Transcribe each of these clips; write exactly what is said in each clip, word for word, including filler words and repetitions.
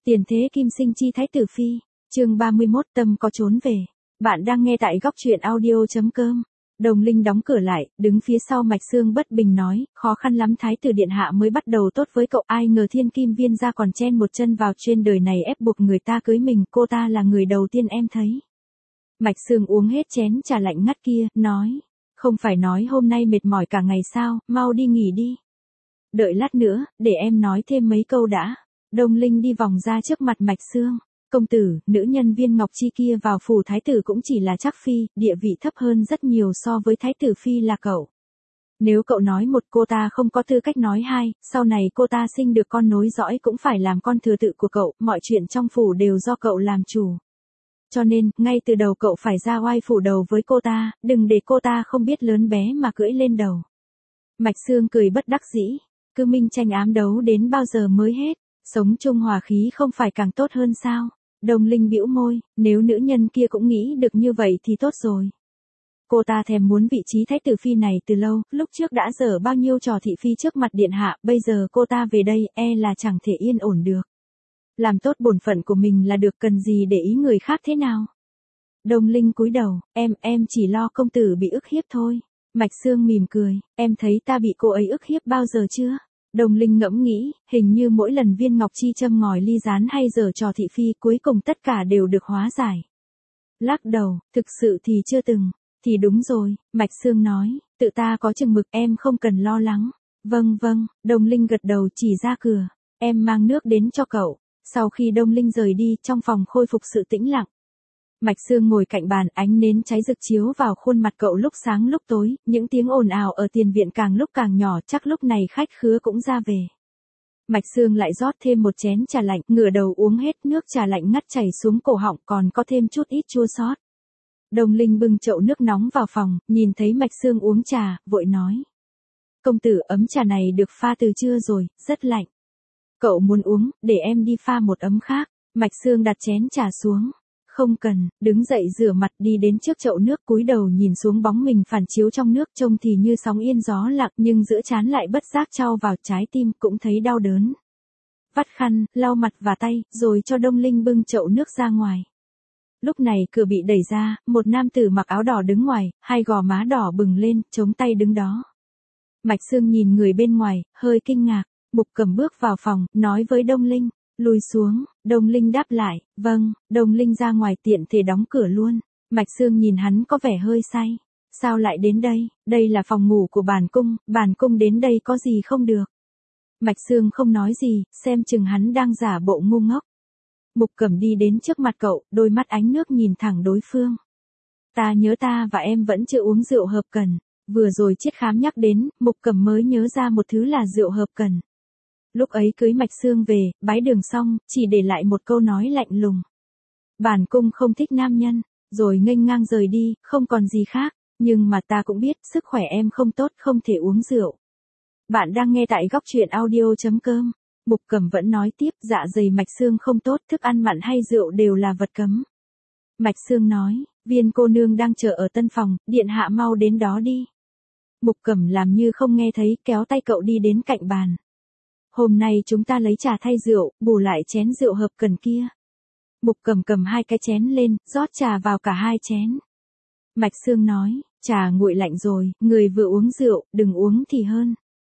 Tiền thế kim sinh chi thái tử phi, chương ba mươi mốt tâm có trốn về. Bạn đang nghe tại góc truyện audio chấm com. Đồng Linh đóng cửa lại, đứng phía sau Mạch Sương bất bình nói, khó khăn lắm thái tử điện hạ mới bắt đầu tốt với cậu, ai ngờ thiên kim viên gia còn chen một chân vào trên đời này ép buộc người ta cưới mình, cô ta là người đầu tiên em thấy. Mạch Sương uống hết chén trà lạnh ngắt kia, nói, không phải nói hôm nay mệt mỏi cả ngày sao, mau đi nghỉ đi. Đợi lát nữa, để em nói thêm mấy câu đã. Đồng Linh đi vòng ra trước mặt Mạch Sương. Công tử, nữ nhân Viên Ngọc Chi kia vào phủ thái tử cũng chỉ là trắc phi, địa vị thấp hơn rất nhiều so với thái tử phi là cậu. Nếu cậu nói một, cô ta không có tư cách nói hai, sau này cô ta sinh được con nối dõi cũng phải làm con thừa tự của cậu, mọi chuyện trong phủ đều do cậu làm chủ. Cho nên, ngay từ đầu cậu phải ra oai phủ đầu với cô ta, đừng để cô ta không biết lớn bé mà cưỡi lên đầu. Mạch Sương cười bất đắc dĩ, cứ minh tranh ám đấu đến bao giờ mới hết. Sống chung hòa khí không phải càng tốt hơn sao? Đồng Linh bĩu môi, nếu nữ nhân kia cũng nghĩ được như vậy thì tốt rồi. Cô ta thèm muốn vị trí thái tử phi này từ lâu, lúc trước đã dở bao nhiêu trò thị phi trước mặt điện hạ, bây giờ cô ta về đây, e là chẳng thể yên ổn được. Làm tốt bổn phận của mình là được, cần gì để ý người khác thế nào? Đồng Linh cúi đầu, em, em chỉ lo công tử bị ức hiếp thôi. Mạch Sương mỉm cười, em thấy ta bị cô ấy ức hiếp bao giờ chưa? Đồng Linh ngẫm nghĩ, hình như mỗi lần Viên Ngọc Chi châm ngòi ly gián hay giở trò thị phi, cuối cùng tất cả đều được hóa giải. Lắc đầu, thực sự thì chưa từng. Thì đúng rồi, Mạch Sương nói, tự ta có chừng mực, em không cần lo lắng. Vâng vâng, Đồng Linh gật đầu chỉ ra cửa, em mang nước đến cho cậu. Sau khi Đồng Linh rời đi, trong phòng khôi phục sự tĩnh lặng. Mạch Sương ngồi cạnh bàn, ánh nến cháy rực chiếu vào khuôn mặt cậu lúc sáng lúc tối, những tiếng ồn ào ở tiền viện càng lúc càng nhỏ, chắc lúc này khách khứa cũng ra về. Mạch Sương lại rót thêm một chén trà lạnh, ngửa đầu uống hết, nước trà lạnh ngắt chảy xuống cổ họng, còn có thêm chút ít chua xót. Đồng Linh bưng chậu nước nóng vào phòng, nhìn thấy Mạch Sương uống trà, vội nói. Công tử, ấm trà này được pha từ trưa rồi, rất lạnh. Cậu muốn uống, để em đi pha một ấm khác. Mạch Sương đặt chén trà xuống. Không cần, đứng dậy rửa mặt đi đến trước chậu nước, cúi đầu nhìn xuống bóng mình phản chiếu trong nước, trông thì như sóng yên gió lặng, nhưng giữa trán lại bất giác trao vào trái tim, cũng thấy đau đớn. Vắt khăn, lau mặt và tay, rồi cho Đồng Linh bưng chậu nước ra ngoài. Lúc này cửa bị đẩy ra, một nam tử mặc áo đỏ đứng ngoài, hai gò má đỏ bừng lên, chống tay đứng đó. Mạch Sương nhìn người bên ngoài, hơi kinh ngạc. Mục Cẩm bước vào phòng, nói với Đồng Linh. Lùi xuống, Đồng Linh đáp lại, vâng. Đồng Linh ra ngoài tiện thể đóng cửa luôn. Mạch Sương nhìn hắn có vẻ hơi say. Sao lại đến đây? Đây là phòng ngủ của bản cung, bản cung đến đây có gì không được? Mạch Sương không nói gì, xem chừng hắn đang giả bộ ngu ngốc. Mục Cẩm đi đến trước mặt cậu, đôi mắt ánh nước nhìn thẳng đối phương. Ta nhớ ta và em vẫn chưa uống rượu hợp cần. Vừa rồi Chiết Khám nhắc đến, Mục Cẩm mới nhớ ra một thứ là rượu hợp cần. Lúc ấy cưới Mạch Sương về, bái đường xong, chỉ để lại một câu nói lạnh lùng. Bản cung không thích nam nhân, rồi nghênh ngang rời đi, không còn gì khác, nhưng mà ta cũng biết, sức khỏe em không tốt, không thể uống rượu. Bạn đang nghe tại góc truyện audio chấm com. Mục Cẩm vẫn nói tiếp, dạ dày Mạch Sương không tốt, thức ăn mặn hay rượu đều là vật cấm. Mạch Sương nói, Viên cô nương đang chờ ở tân phòng, điện hạ mau đến đó đi. Mục Cẩm làm như không nghe thấy, kéo tay cậu đi đến cạnh bàn. Hôm nay chúng ta lấy trà thay rượu, bù lại chén rượu hợp cần kia. Mục Cẩm cầm hai cái chén lên, rót trà vào cả hai chén. Mạch Sương nói, trà nguội lạnh rồi, người vừa uống rượu, đừng uống thì hơn.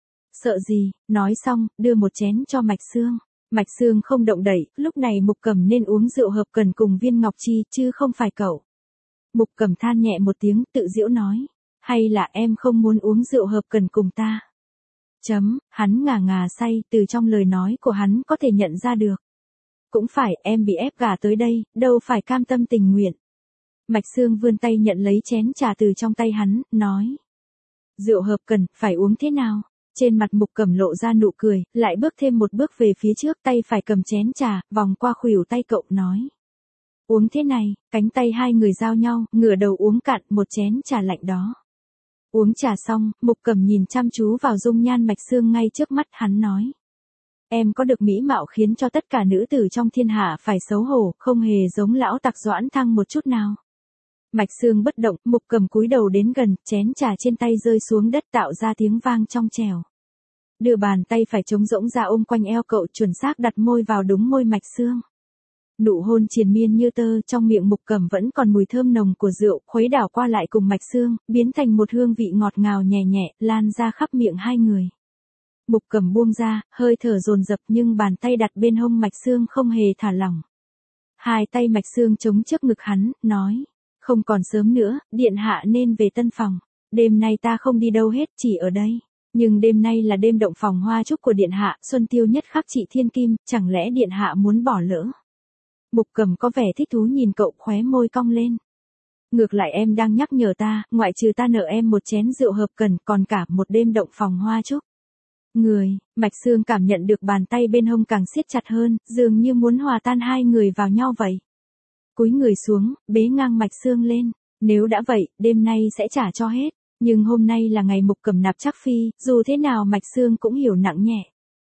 Sợ gì, nói xong, đưa một chén cho Mạch Sương. Mạch Sương không động đậy, lúc này Mục Cẩm nên uống rượu hợp cần cùng Viên Ngọc Chi, chứ không phải cậu. Mục Cẩm than nhẹ một tiếng, tự giễu nói, hay là em không muốn uống rượu hợp cần cùng ta? Chấm, hắn ngà ngà say, từ trong lời nói của hắn có thể nhận ra được. Cũng phải, em bị ép gả tới đây, đâu phải cam tâm tình nguyện. Mạch Sương vươn tay nhận lấy chén trà từ trong tay hắn, nói. Rượu hợp cần, phải uống thế nào? Trên mặt Mục Cẩm lộ ra nụ cười, lại bước thêm một bước về phía trước, tay phải cầm chén trà, vòng qua khuỷu tay cậu, nói. Uống thế này, cánh tay hai người giao nhau, ngửa đầu uống cạn một chén trà lạnh đó. Uống trà xong, Mục Cẩm nhìn chăm chú vào dung nhan Mạch Sương ngay trước mắt, hắn nói. Em có được mỹ mạo khiến cho tất cả nữ tử trong thiên hạ phải xấu hổ, không hề giống lão tặc Doãn Thăng một chút nào. Mạch Sương bất động, Mục Cẩm cúi đầu đến gần, chén trà trên tay rơi xuống đất tạo ra tiếng vang trong trẻo. đưa bàn tay phải trống rỗng ra ôm quanh eo cậu, chuẩn xác đặt môi vào đúng môi Mạch Sương. Nụ hôn triền miên như tơ, trong miệng Mục Cẩm vẫn còn mùi thơm nồng của rượu, khuấy đảo qua lại cùng Mạch Sương, biến thành một hương vị ngọt ngào nhẹ nhẹ, lan ra khắp miệng hai người. Mục Cẩm buông ra, hơi thở dồn dập nhưng bàn tay đặt bên hông Mạch Sương không hề thả lỏng. Hai tay Mạch Sương chống trước ngực hắn, nói, không còn sớm nữa, điện hạ nên về tân phòng. Đêm nay ta không đi đâu hết, chỉ ở đây. Nhưng đêm nay là đêm động phòng hoa trúc của điện hạ, xuân tiêu nhất khắc trị thiên kim, chẳng lẽ điện hạ muốn bỏ lỡ? Mục Cẩm có vẻ thích thú nhìn cậu, khóe môi cong lên. Ngược lại em đang nhắc nhở ta, ngoại trừ ta nợ em một chén rượu hợp cần, còn cả một đêm động phòng hoa trúc. Người, Mạch Sương cảm nhận được bàn tay bên hông càng siết chặt hơn, dường như muốn hòa tan hai người vào nhau vậy. Cúi người xuống, bế ngang Mạch Sương lên. Nếu đã vậy, đêm nay sẽ trả cho hết. Nhưng hôm nay là ngày Mục Cẩm nạp chắc phi, dù thế nào Mạch Sương cũng hiểu nặng nhẹ.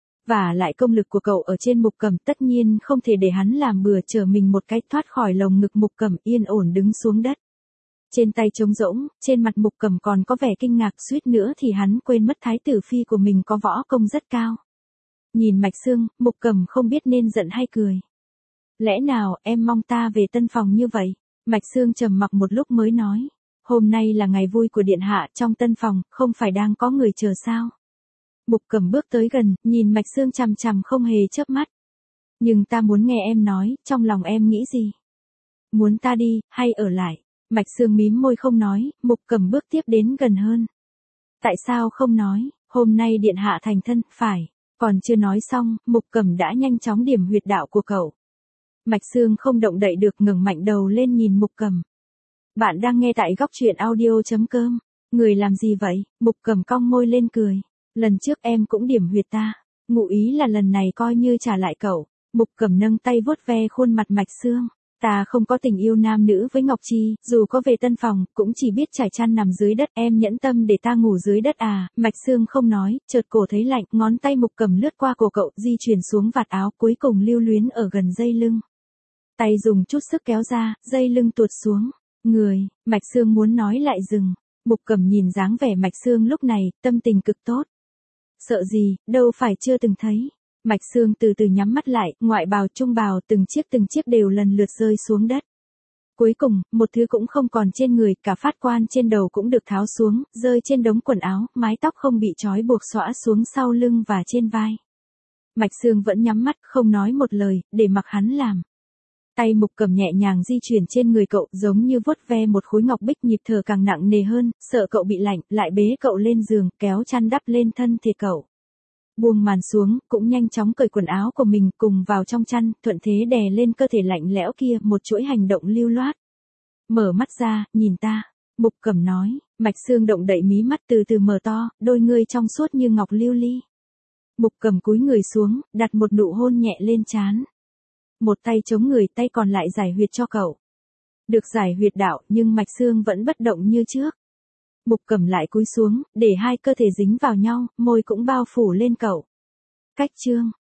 Và lại công lực của cậu ở trên Mục Cẩm tất nhiên không thể để hắn làm bừa, trở mình một cái thoát khỏi lồng ngực Mục Cẩm, yên ổn đứng xuống đất. Trên tay trống rỗng, trên mặt Mục Cẩm còn có vẻ kinh ngạc, suýt nữa thì hắn quên mất thái tử phi của mình có võ công rất cao. Nhìn Mạch Sương, Mục Cẩm không biết nên giận hay cười. Lẽ nào em mong ta về tân phòng như vậy? Mạch Sương trầm mặc một lúc mới nói. Hôm nay là ngày vui của điện hạ, trong tân phòng, không phải đang có người chờ sao? Mục Cẩm bước tới gần, nhìn Mạch Sương chằm chằm không hề chớp mắt. Nhưng ta muốn nghe em nói, trong lòng em nghĩ gì? Muốn ta đi, hay ở lại? Mạch Sương mím môi không nói, Mục Cẩm bước tiếp đến gần hơn. Tại sao không nói, hôm nay điện hạ thành thân, phải. Còn chưa nói xong, Mục Cẩm đã nhanh chóng điểm huyệt đạo của cậu. Mạch Sương không động đậy được, ngẩng mạnh đầu lên nhìn Mục Cẩm. Bạn đang nghe tại góc truyện audio chấm com. Người làm gì vậy? Mục Cẩm cong môi lên cười. Lần trước em cũng điểm huyệt ta. Ngụ ý là lần này coi như trả lại cậu. Mục Cẩm nâng tay vuốt ve khuôn mặt Mạch Sương. Ta không có tình yêu nam nữ với Ngọc Chi, dù có về tân phòng, cũng chỉ biết trải chăn nằm dưới đất. Em nhẫn tâm để ta ngủ dưới đất à? Mạch Sương không nói, chợt cổ thấy lạnh, ngón tay Mục Cẩm lướt qua cổ cậu, di chuyển xuống vạt áo, cuối cùng lưu luyến ở gần dây lưng. Tay dùng chút sức kéo ra, dây lưng tuột xuống. Người, Mạch Sương muốn nói lại dừng. Mục Cẩm nhìn dáng vẻ Mạch Sương lúc này, tâm tình cực tốt. Sợ gì, đâu phải chưa từng thấy. Mạch Sương từ từ nhắm mắt lại, ngoại bào trung bào từng chiếc từng chiếc đều lần lượt rơi xuống đất. Cuối cùng, một thứ cũng không còn trên người, cả phát quan trên đầu cũng được tháo xuống, rơi trên đống quần áo, mái tóc không bị trói buộc xõa xuống sau lưng và trên vai. Mạch Sương vẫn nhắm mắt, không nói một lời, để mặc hắn làm. Tay Mục Cẩm nhẹ nhàng di chuyển trên người cậu, giống như vuốt ve một khối ngọc bích, nhịp thở càng nặng nề hơn, sợ cậu bị lạnh, lại bế cậu lên giường, kéo chăn đắp lên thân thể cậu. Buông màn xuống, cũng nhanh chóng cởi quần áo của mình, cùng vào trong chăn, thuận thế đè lên cơ thể lạnh lẽo kia, một chuỗi hành động lưu loát. Mở mắt ra, nhìn ta. Mục Cẩm nói. Mạch Sương động đậy mí mắt từ từ mở to, đôi ngươi trong suốt như ngọc lưu ly. Mục Cẩm cúi người xuống, đặt một nụ hôn nhẹ lên trán. Một tay chống người, tay còn lại giải huyệt cho cậu. Được giải huyệt đạo, nhưng Mạch Sương vẫn bất động như trước. Mục Cẩm lại cúi xuống, để hai cơ thể dính vào nhau, môi cũng bao phủ lên cậu. Cách chương.